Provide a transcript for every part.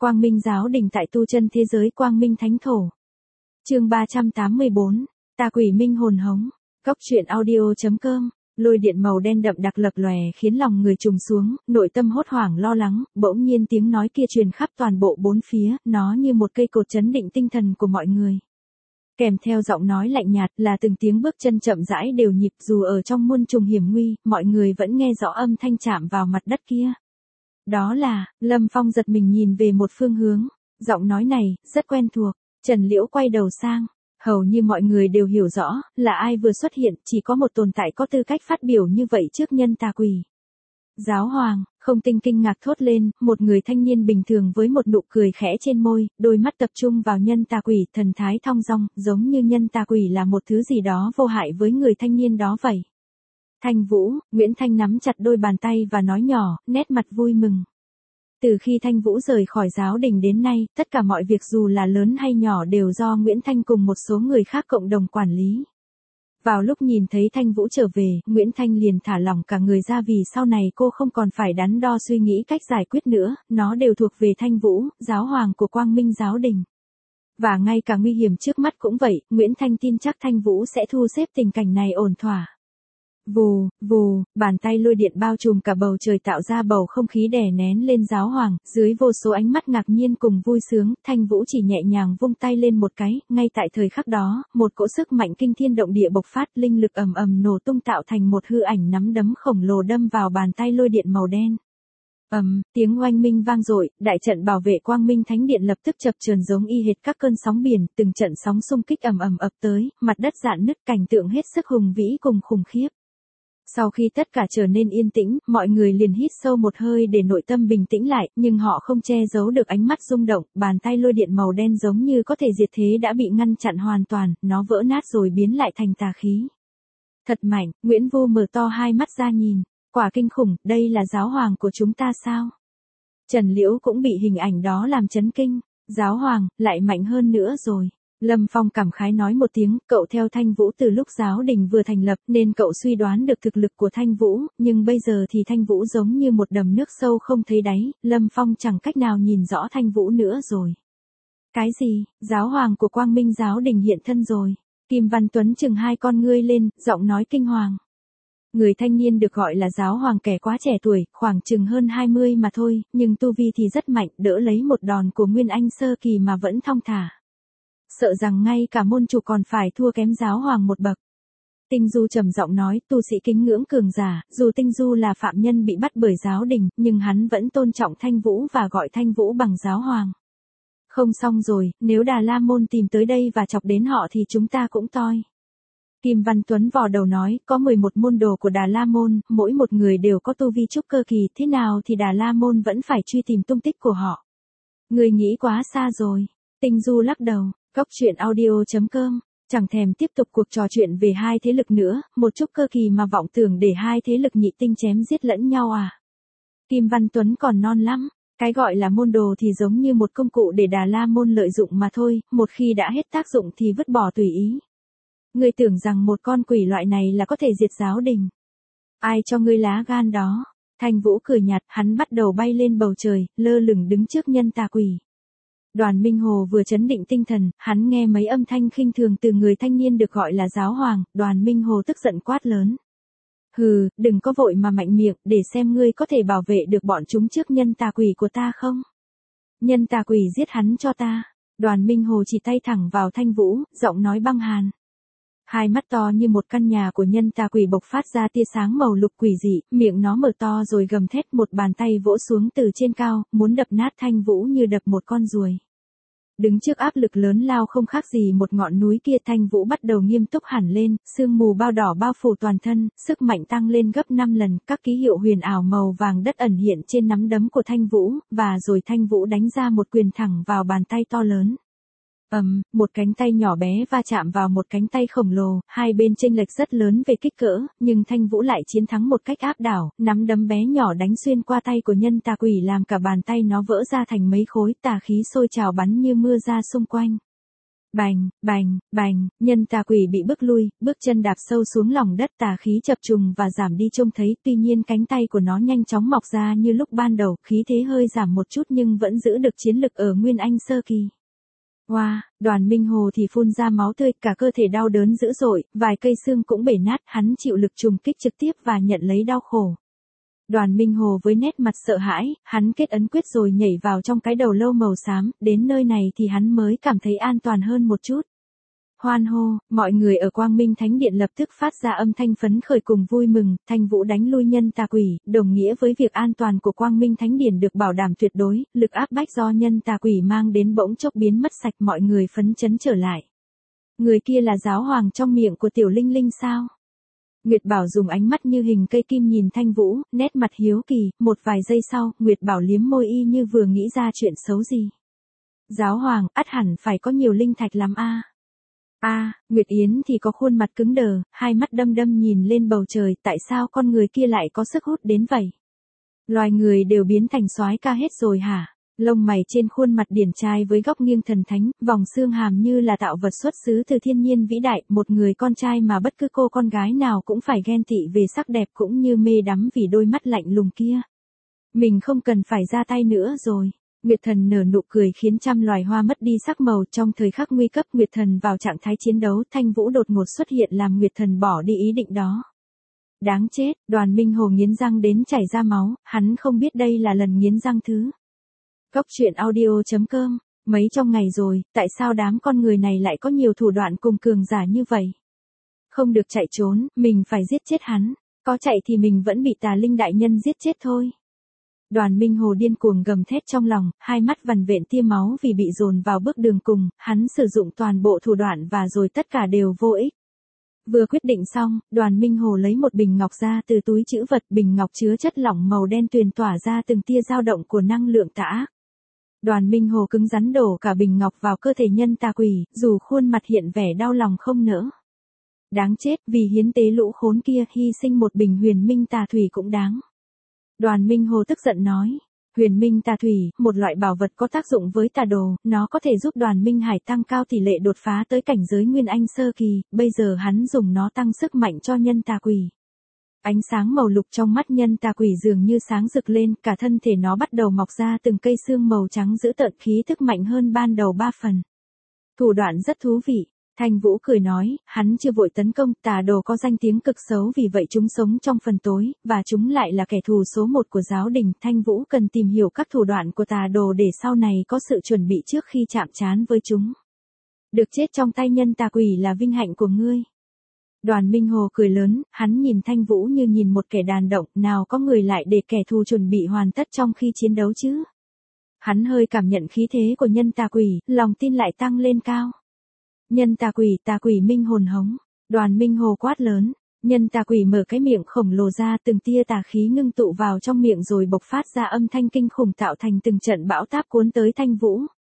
Quang Minh giáo đình tại tu chân thế giới Quang Minh Thánh Thổ. Chương 384, Tà quỷ minh hồn hống. Góc truyện audio.com. Lôi điện màu đen đậm đặc lập lòe khiến lòng người trùng xuống, nội tâm hốt hoảng lo lắng, bỗng nhiên tiếng nói kia truyền khắp toàn bộ bốn phía, nó như một cây cột chấn định tinh thần của mọi người. Kèm theo giọng nói lạnh nhạt là từng tiếng bước chân chậm rãi đều nhịp, dù ở trong muôn trùng hiểm nguy, mọi người vẫn nghe rõ âm thanh chạm vào mặt đất kia. Đó là, Lâm Phong giật mình nhìn về một phương hướng, giọng nói này, rất quen thuộc. Trần Liễu quay đầu sang, hầu như mọi người đều hiểu rõ, là ai vừa xuất hiện, chỉ có một tồn tại có tư cách phát biểu như vậy trước nhân tà quỷ. Giáo hoàng, Không Tinh kinh ngạc thốt lên, một người thanh niên bình thường với một nụ cười khẽ trên môi, đôi mắt tập trung vào nhân tà quỷ, thần thái thong dong, giống như nhân tà quỷ là một thứ gì đó vô hại với người thanh niên đó vậy. Thanh Vũ, Nguyễn Thanh nắm chặt đôi bàn tay và nói nhỏ, nét mặt vui mừng. Từ khi Thanh Vũ rời khỏi giáo đình đến nay, tất cả mọi việc dù là lớn hay nhỏ đều do Nguyễn Thanh cùng một số người khác cộng đồng quản lý. Vào lúc nhìn thấy Thanh Vũ trở về, Nguyễn Thanh liền thả lỏng cả người ra vì sau này cô không còn phải đắn đo suy nghĩ cách giải quyết nữa, nó đều thuộc về Thanh Vũ, giáo hoàng của Quang Minh giáo đình. Và ngay cả nguy hiểm trước mắt cũng vậy, Nguyễn Thanh tin chắc Thanh Vũ sẽ thu xếp tình cảnh này ổn thỏa. Vù, vù, bàn tay lôi điện bao trùm cả bầu trời tạo ra bầu không khí đè nén lên giáo hoàng, dưới vô số ánh mắt ngạc nhiên cùng vui sướng, Thanh Vũ chỉ nhẹ nhàng vung tay lên một cái, ngay tại thời khắc đó, một cỗ sức mạnh kinh thiên động địa bộc phát, linh lực ầm ầm nổ tung tạo thành một hư ảnh nắm đấm khổng lồ đâm vào bàn tay lôi điện màu đen. Tiếng oanh minh vang dội, đại trận bảo vệ Quang Minh Thánh Điện lập tức chập chờn giống y hệt các cơn sóng biển, từng trận sóng xung kích ầm ầm ập tới, mặt đất rạn nứt, cảnh tượng hết sức hùng vĩ cùng khủng khiếp. Sau khi tất cả trở nên yên tĩnh, mọi người liền hít sâu một hơi để nội tâm bình tĩnh lại, nhưng họ không che giấu được ánh mắt rung động, bàn tay lôi điện màu đen giống như có thể diệt thế đã bị ngăn chặn hoàn toàn, nó vỡ nát rồi biến lại thành tà khí. Thật mạnh, Nguyễn Vu mở to hai mắt ra nhìn, quả kinh khủng, đây là giáo hoàng của chúng ta sao? Trần Liễu cũng bị hình ảnh đó làm chấn kinh, giáo hoàng, lại mạnh hơn nữa rồi. Lâm Phong cảm khái nói một tiếng, cậu theo Thanh Vũ từ lúc giáo đình vừa thành lập nên cậu suy đoán được thực lực của Thanh Vũ, nhưng bây giờ thì Thanh Vũ giống như một đầm nước sâu không thấy đáy, Lâm Phong chẳng cách nào nhìn rõ Thanh Vũ nữa rồi. Cái gì, giáo hoàng của Quang Minh giáo đình hiện thân rồi? Kim Văn Tuấn chừng hai con ngươi lên, giọng nói kinh hoàng. Người thanh niên được gọi là giáo hoàng kẻ quá trẻ tuổi, khoảng chừng hơn 20 mà thôi, nhưng tu vi thì rất mạnh, đỡ lấy một đòn của Nguyên Anh sơ kỳ mà vẫn thong thả. Sợ rằng ngay cả môn chủ còn phải thua kém giáo hoàng một bậc. Tinh Du trầm giọng nói, tu sĩ kính ngưỡng cường giả, dù Tinh Du là phạm nhân bị bắt bởi giáo đình, nhưng hắn vẫn tôn trọng Thanh Vũ và gọi Thanh Vũ bằng giáo hoàng. Không xong rồi, nếu Đà La Môn tìm tới đây và chọc đến họ thì chúng ta cũng toi. Kim Văn Tuấn vò đầu nói, có 11 môn đồ của Đà La Môn, mỗi một người đều có tu vi trúc cơ kỳ, thế nào thì Đà La Môn vẫn phải truy tìm tung tích của họ. Người nghĩ quá xa rồi. Tinh Du lắc đầu. Góc truyện audio.com, chẳng thèm tiếp tục cuộc trò chuyện về hai thế lực nữa, một chút cơ kỳ mà vọng tưởng để hai thế lực nhị tinh chém giết lẫn nhau à. Kim Văn Tuấn còn non lắm, cái gọi là môn đồ thì giống như một công cụ để Đà La Môn lợi dụng mà thôi, một khi đã hết tác dụng thì vứt bỏ tùy ý. Ngươi tưởng rằng một con quỷ loại này là có thể diệt giáo đình. Ai cho ngươi lá gan đó? Thanh Vũ cười nhạt, hắn bắt đầu bay lên bầu trời, lơ lửng đứng trước nhân tà quỷ. Đoàn Minh Hồ vừa chấn định tinh thần, hắn nghe mấy âm thanh khinh thường từ người thanh niên được gọi là giáo hoàng, Đoàn Minh Hồ tức giận quát lớn. Hừ, đừng có vội mà mạnh miệng, để xem ngươi có thể bảo vệ được bọn chúng trước nhân tà quỷ của ta không? Nhân tà quỷ giết hắn cho ta. Đoàn Minh Hồ chỉ tay thẳng vào Thanh Vũ, giọng nói băng hàn. Hai mắt to như một căn nhà của nhân tà quỷ bộc phát ra tia sáng màu lục quỷ dị, miệng nó mở to rồi gầm thét, một bàn tay vỗ xuống từ trên cao, muốn đập nát Thanh Vũ như đập một con ruồi. Đứng trước áp lực lớn lao không khác gì một ngọn núi kia, Thanh Vũ bắt đầu nghiêm túc hẳn lên, sương mù bao đỏ bao phủ toàn thân, sức mạnh tăng lên gấp 5 lần, các ký hiệu huyền ảo màu vàng đất ẩn hiện trên nắm đấm của Thanh Vũ, và rồi Thanh Vũ đánh ra một quyền thẳng vào bàn tay to lớn. Một cánh tay nhỏ bé va chạm vào một cánh tay khổng lồ, hai bên chênh lệch rất lớn về kích cỡ, nhưng Thanh Vũ lại chiến thắng một cách áp đảo, nắm đấm bé nhỏ đánh xuyên qua tay của nhân tà quỷ làm cả bàn tay nó vỡ ra thành mấy khối, tà khí sôi trào bắn như mưa ra xung quanh. Bành, bành, bành, nhân tà quỷ bị bức lui, bước chân đạp sâu xuống lòng đất, tà khí chập trùng và giảm đi trông thấy, tuy nhiên cánh tay của nó nhanh chóng mọc ra như lúc ban đầu, khí thế hơi giảm một chút nhưng vẫn giữ được chiến lực ở Nguyên Anh sơ kỳ. Wow, Đoàn Minh Hồ thì phun ra máu tươi, cả cơ thể đau đớn dữ dội, vài cây xương cũng bể nát, hắn chịu lực trùng kích trực tiếp và nhận lấy đau khổ. Đoàn Minh Hồ với nét mặt sợ hãi, hắn kết ấn quyết rồi nhảy vào trong cái đầu lâu màu xám, đến nơi này thì hắn mới cảm thấy an toàn hơn một chút. Hoan hô, mọi người ở Quang Minh Thánh Điện lập tức phát ra âm thanh phấn khởi cùng vui mừng, Thanh Vũ đánh lui nhân tà quỷ, đồng nghĩa với việc an toàn của Quang Minh Thánh Điện được bảo đảm tuyệt đối, lực áp bách do nhân tà quỷ mang đến bỗng chốc biến mất sạch, mọi người phấn chấn trở lại. Người kia là giáo hoàng trong miệng của Tiểu Linh Linh sao? Nguyệt Bảo dùng ánh mắt như hình cây kim nhìn Thanh Vũ, nét mặt hiếu kỳ, một vài giây sau, Nguyệt Bảo liếm môi y như vừa nghĩ ra chuyện xấu gì. Giáo hoàng, ắt hẳn phải có nhiều linh thạch lắm a. Nguyệt Yến thì có khuôn mặt cứng đờ, hai mắt đăm đăm nhìn lên bầu trời, tại sao con người kia lại có sức hút đến vậy? Loài người đều biến thành soái ca hết rồi hả? Lông mày trên khuôn mặt điển trai với góc nghiêng thần thánh, vòng xương hàm như là tạo vật xuất xứ từ thiên nhiên vĩ đại, một người con trai mà bất cứ cô con gái nào cũng phải ghen tị về sắc đẹp cũng như mê đắm vì đôi mắt lạnh lùng kia. Mình không cần phải ra tay nữa rồi. Nguyệt Thần nở nụ cười khiến trăm loài hoa mất đi sắc màu, trong thời khắc nguy cấp Nguyệt Thần vào trạng thái chiến đấu, Thanh Vũ đột ngột xuất hiện làm Nguyệt Thần bỏ đi ý định đó. Đáng chết, Đoàn Minh Hồ nghiến răng đến chảy ra máu, hắn không biết đây là lần nghiến răng thứ. Cốc truyện audio.com, mấy trong ngày rồi, tại sao đám con người này lại có nhiều thủ đoạn cùng cường giả như vậy? Không được chạy trốn, mình phải giết chết hắn, có chạy thì mình vẫn bị Tà Linh đại nhân giết chết thôi. Đoàn Minh Hồ điên cuồng gầm thét trong lòng, hai mắt vằn vện tia máu vì bị dồn vào bước đường cùng, hắn sử dụng toàn bộ thủ đoạn và rồi tất cả đều vô ích. Vừa quyết định xong, Đoàn Minh Hồ lấy một bình ngọc ra từ túi trữ vật, bình ngọc chứa chất lỏng màu đen tuyền tỏa ra từng tia dao động của năng lượng tà ác. Đoàn Minh Hồ cứng rắn đổ cả bình ngọc vào cơ thể nhân tà quỷ, dù khuôn mặt hiện vẻ đau lòng không nỡ. Đáng chết, vì hiến tế lũ khốn kia, hy sinh một bình huyền minh tà thủy cũng đáng. Đoàn Minh Hồ tức giận nói, huyền minh tà thủy, một loại bảo vật có tác dụng với tà đồ, nó có thể giúp Đoàn Minh Hải tăng cao tỷ lệ đột phá tới cảnh giới Nguyên Anh sơ kỳ, bây giờ hắn dùng nó tăng sức mạnh cho nhân tà quỷ. Ánh sáng màu lục trong mắt nhân tà quỷ dường như sáng rực lên, cả thân thể nó bắt đầu mọc ra từng cây xương màu trắng dữ tợn, khí thức mạnh hơn ban đầu 3 phần. Thủ đoạn rất thú vị. Thanh Vũ cười nói, hắn chưa vội tấn công, tà đồ có danh tiếng cực xấu vì vậy chúng sống trong phần tối, và chúng lại là kẻ thù số 1 của giáo đình. Thanh Vũ cần tìm hiểu các thủ đoạn của tà đồ để sau này có sự chuẩn bị trước khi chạm trán với chúng. Được chết trong tay nhân tà quỷ là vinh hạnh của ngươi. Đoàn Minh Hồ cười lớn, hắn nhìn Thanh Vũ như nhìn một kẻ đàn động, nào có người lại để kẻ thù chuẩn bị hoàn tất trong khi chiến đấu chứ. Hắn hơi cảm nhận khí thế của nhân tà quỷ, lòng tin lại tăng lên cao. Nhân tà quỷ minh hồn hống, Đoàn Minh Hồ quát lớn, nhân tà quỷ mở cái miệng khổng lồ ra, từng tia tà khí ngưng tụ vào trong miệng rồi bộc phát ra âm thanh kinh khủng tạo thành từng trận bão táp cuốn tới Thanh Vũ.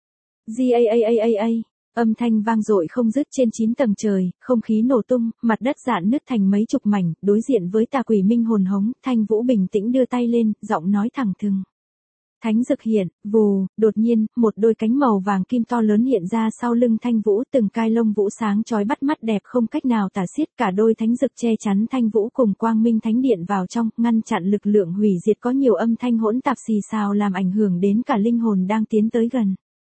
G-a-a-a-a-a. Âm thanh vang dội không dứt trên 9 tầng trời, không khí nổ tung, mặt đất rạn nứt thành mấy chục mảnh, đối diện với tà quỷ minh hồn hống, Thanh Vũ bình tĩnh đưa tay lên, giọng nói thẳng thừng. Thánh dực hiện, vù, đột nhiên, một đôi cánh màu vàng kim to lớn hiện ra sau lưng Thanh Vũ, từng cai lông vũ sáng chói bắt mắt đẹp không cách nào tả xiết, cả đôi thánh dực che chắn Thanh Vũ cùng Quang Minh Thánh Điện vào trong, ngăn chặn lực lượng hủy diệt có nhiều âm thanh hỗn tạp xì xào làm ảnh hưởng đến cả linh hồn đang tiến tới gần.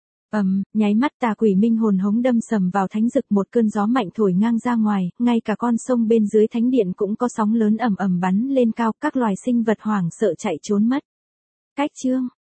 Nháy mắt tà quỷ minh hồn hống đâm sầm vào thánh dực, một cơn gió mạnh thổi ngang ra ngoài, ngay cả con sông bên dưới thánh điện cũng có sóng lớn ầm ầm bắn lên cao, các loài sinh vật hoảng sợ chạy trốn mất. Cách chương